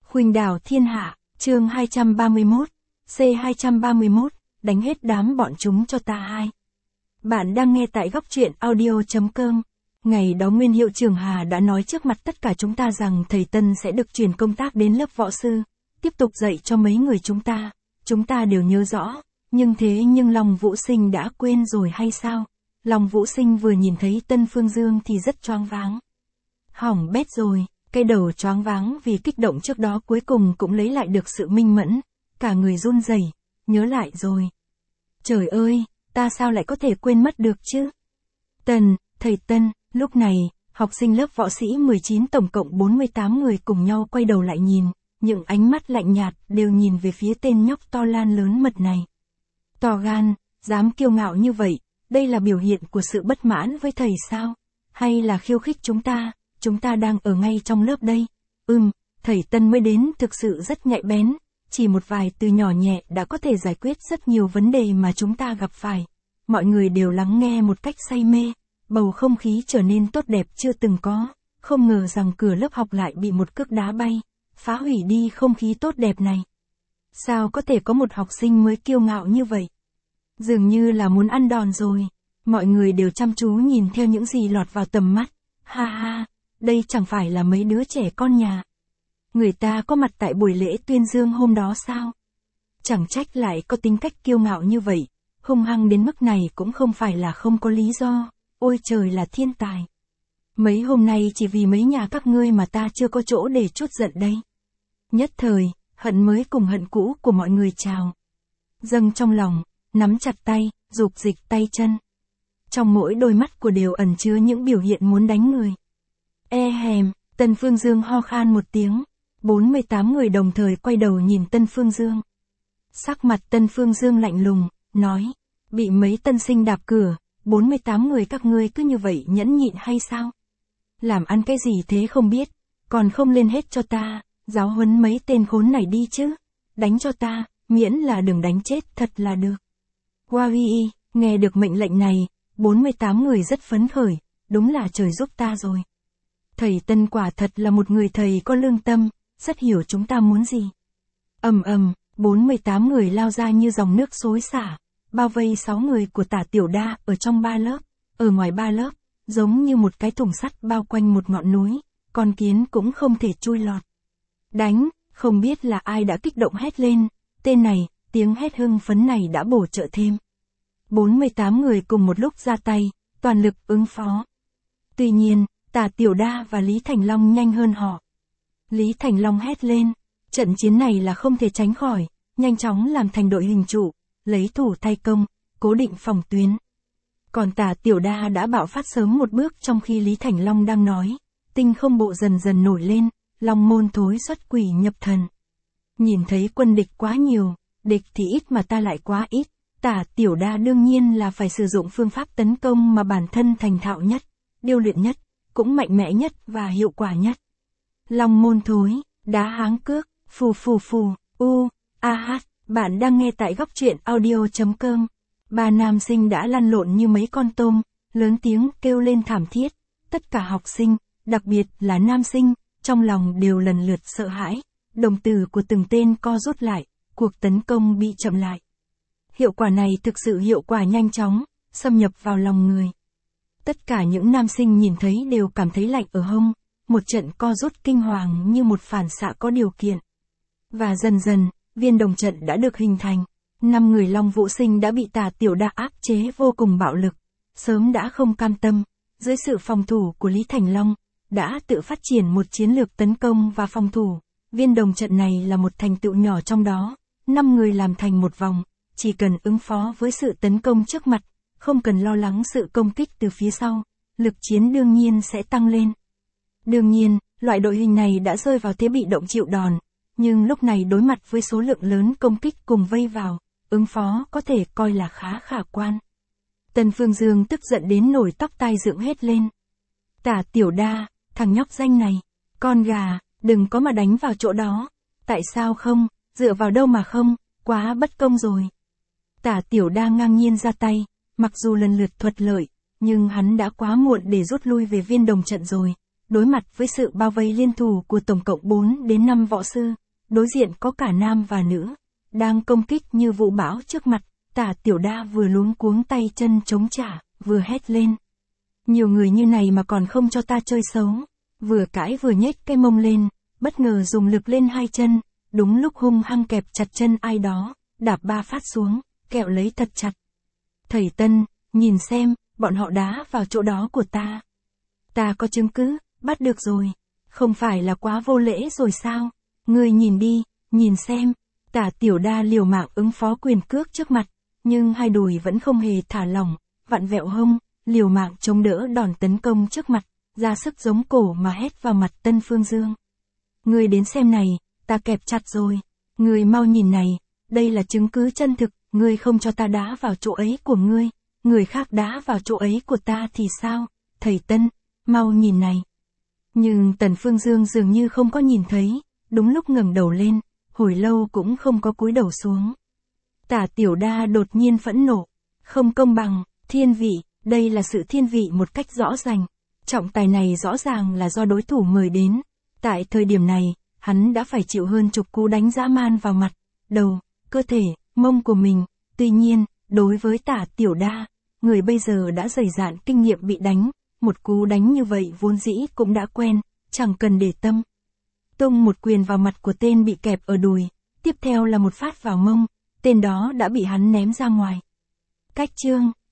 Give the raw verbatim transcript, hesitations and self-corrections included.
Khuynh đảo thiên hạ, chương hai trăm ba mươi mốt, C hai trăm ba mươi mốt, đánh hết đám bọn chúng cho ta hai. Bạn đang nghe tại góc truyện audio.com. Ngày đó Nguyên Hiệu trưởng Hà đã nói trước mặt tất cả chúng ta rằng thầy Tân sẽ được chuyển công tác đến lớp võ sư, tiếp tục dạy cho mấy người chúng ta. Chúng ta đều nhớ rõ, nhưng thế nhưng Long Vũ Sinh đã quên rồi hay sao? Long Vũ Sinh vừa nhìn thấy Tân Phương Dương thì rất choáng váng. Hỏng bét rồi. Cái đầu choáng váng vì kích động trước đó cuối cùng cũng lấy lại được sự minh mẫn, cả người run rẩy, nhớ lại rồi. Trời ơi, ta sao lại có thể quên mất được chứ? Tần, thầy Tân, lúc này, học sinh lớp võ sĩ mười chín tổng cộng bốn mươi tám người cùng nhau quay đầu lại nhìn, những ánh mắt lạnh nhạt đều nhìn về phía tên nhóc to lan lớn mật này. To gan, dám kiêu ngạo như vậy, đây là biểu hiện của sự bất mãn với thầy sao? Hay là khiêu khích chúng ta? Chúng ta đang ở ngay trong lớp đây. Ừm, thầy Tân mới đến thực sự rất nhạy bén, chỉ một vài từ nhỏ nhẹ đã có thể giải quyết rất nhiều vấn đề mà chúng ta gặp phải. Mọi người đều lắng nghe một cách say mê, bầu không khí trở nên tốt đẹp chưa từng có, không ngờ rằng cửa lớp học lại bị một cước đá bay, phá hủy đi không khí tốt đẹp này. Sao có thể có một học sinh mới kiêu ngạo như vậy? Dường như là muốn ăn đòn rồi. Mọi người đều chăm chú nhìn theo những gì lọt vào tầm mắt. Ha ha. Đây chẳng phải là mấy đứa trẻ con nhà. Người ta có mặt tại buổi lễ tuyên dương hôm đó sao? Chẳng trách lại có tính cách kiêu ngạo như vậy, hung hăng đến mức này cũng không phải là không có lý do, ôi trời là thiên tài. Mấy hôm nay chỉ vì mấy nhà các ngươi mà ta chưa có chỗ để trút giận đây. Nhất thời, hận mới cùng hận cũ của mọi người trào dâng trong lòng, nắm chặt tay, dục dịch tay chân. Trong mỗi đôi mắt của đều ẩn chứa những biểu hiện muốn đánh người. E hèm, Tân Phương Dương ho khan một tiếng, bốn mươi tám người đồng thời quay đầu nhìn Tân Phương Dương. Sắc mặt Tân Phương Dương lạnh lùng, nói, bị mấy tân sinh đạp cửa, bốn mươi tám người các ngươi cứ như vậy nhẫn nhịn hay sao? Làm ăn cái gì thế không biết, còn không lên hết cho ta, giáo huấn mấy tên khốn này đi chứ, đánh cho ta, miễn là đừng đánh chết thật là được. Wawi, nghe được mệnh lệnh này, bốn mươi tám người rất phấn khởi, đúng là trời giúp ta rồi. Thầy Tân quả thật là một người thầy có lương tâm, rất hiểu chúng ta muốn gì. Ầm ầm, bốn mươi tám người lao ra như dòng nước xối xả, bao vây sáu người của Tả Tiểu Đa ở trong ba lớp, ở ngoài ba lớp, giống như một cái thùng sắt bao quanh một ngọn núi, con kiến cũng không thể chui lọt. Đánh, không biết là ai đã kích động hét lên, tên này, tiếng hét hưng phấn này đã bổ trợ thêm. bốn mươi tám người cùng một lúc ra tay, toàn lực ứng phó. Tuy nhiên, Tả Tiểu Đa và Lý Thành Long nhanh hơn họ. Lý Thành Long hét lên, trận chiến này là không thể tránh khỏi, nhanh chóng làm thành đội hình trụ, lấy thủ thay công, cố định phòng tuyến. Còn Tả Tiểu Đa đã bạo phát sớm một bước trong khi Lý Thành Long đang nói, tinh không bộ dần dần nổi lên, long môn thối xuất quỷ nhập thần. Nhìn thấy quân địch quá nhiều, địch thì ít mà ta lại quá ít, Tả Tiểu Đa đương nhiên là phải sử dụng phương pháp tấn công mà bản thân thành thạo nhất, điêu luyện nhất, cũng mạnh mẽ nhất và hiệu quả nhất. Long môn thối, đá háng cước, phù phù phù, u, a hát, bạn đang nghe tại góc truyện audio.com. Ba nam sinh đã lăn lộn như mấy con tôm, lớn tiếng kêu lên thảm thiết. Tất cả học sinh, đặc biệt là nam sinh, trong lòng đều lần lượt sợ hãi. Đồng tử của từng tên co rút lại, cuộc tấn công bị chậm lại. Hiệu quả này thực sự hiệu quả nhanh chóng, xâm nhập vào lòng người. Tất cả những nam sinh nhìn thấy đều cảm thấy lạnh ở hông, một trận co rút kinh hoàng như một phản xạ có điều kiện. Và dần dần, viên đồng trận đã được hình thành. Năm người Long Vũ Sinh đã bị Tả Tiểu Đa áp chế vô cùng bạo lực, sớm đã không cam tâm, dưới sự phòng thủ của Lý Thành Long, đã tự phát triển một chiến lược tấn công và phòng thủ. Viên đồng trận này là một thành tựu nhỏ trong đó, năm người làm thành một vòng, chỉ cần ứng phó với sự tấn công trước mặt, không cần lo lắng sự công kích từ phía sau, lực chiến đương nhiên sẽ tăng lên. Đương nhiên, loại đội hình này đã rơi vào thế bị động chịu đòn, nhưng lúc này đối mặt với số lượng lớn công kích cùng vây vào, ứng phó có thể coi là khá khả quan. Tân Phương Dương tức giận đến nổi tóc tai dựng hết lên. Tả Tiểu Đa, thằng nhóc danh này, con gà, đừng có mà đánh vào chỗ đó. Tại sao không, dựa vào đâu mà không, quá bất công rồi. Tả Tiểu Đa ngang nhiên ra tay, mặc dù lần lượt thuận lợi, nhưng hắn đã quá muộn để rút lui về viên đồng trận rồi. đối mặt với sự bao vây liên thủ của tổng cộng bốn đến năm võ sư, đối diện có cả nam và nữ, đang công kích như vũ bão trước mặt, Tả Tiểu Đa vừa luống cuống tay chân chống trả, vừa hét lên. Nhiều người như này mà còn không cho ta chơi xấu, vừa cãi vừa nhếch cái mông lên, bất ngờ dùng lực lên hai chân, đúng lúc hung hăng kẹp chặt chân ai đó, đạp ba phát xuống, kẹo lấy thật chặt. Thầy Tân, nhìn xem, bọn họ đá vào chỗ đó của ta. Ta có chứng cứ, bắt được rồi, không phải là quá vô lễ rồi sao? Ngươi nhìn đi, nhìn xem. Tả Tiểu Đa liều mạng ứng phó quyền cước trước mặt, nhưng hai đùi vẫn không hề thả lỏng, vặn vẹo hông, liều mạng chống đỡ đòn tấn công trước mặt, ra sức giống cổ mà hét vào mặt Tân Phương Dương. Ngươi đến xem này, ta kẹp chặt rồi, ngươi mau nhìn này, đây là chứng cứ chân thực, ngươi không cho ta đá vào chỗ ấy của ngươi, người khác đá vào chỗ ấy của ta thì sao? Thầy Tân, mau nhìn này. Nhưng Tần Phương Dương dường như không có nhìn thấy, đúng lúc ngẩng đầu lên, hồi lâu cũng không có cúi đầu xuống. Tả Tiểu Đa đột nhiên phẫn nộ, không công bằng, thiên vị, đây là sự thiên vị một cách rõ ràng. Trọng tài này rõ ràng là do đối thủ mời đến. Tại thời điểm này, hắn đã phải chịu hơn chục cú đánh dã man vào mặt, đầu, cơ thể, mông của mình. Tuy nhiên, đối với Tả Tiểu Đa, người bây giờ đã dày dạn kinh nghiệm bị đánh, một cú đánh như vậy vốn dĩ cũng đã quen, chẳng cần để tâm. Tung một quyền vào mặt của tên bị kẹp ở đùi, tiếp theo là một phát vào mông, tên đó đã bị hắn ném ra ngoài. Cách chương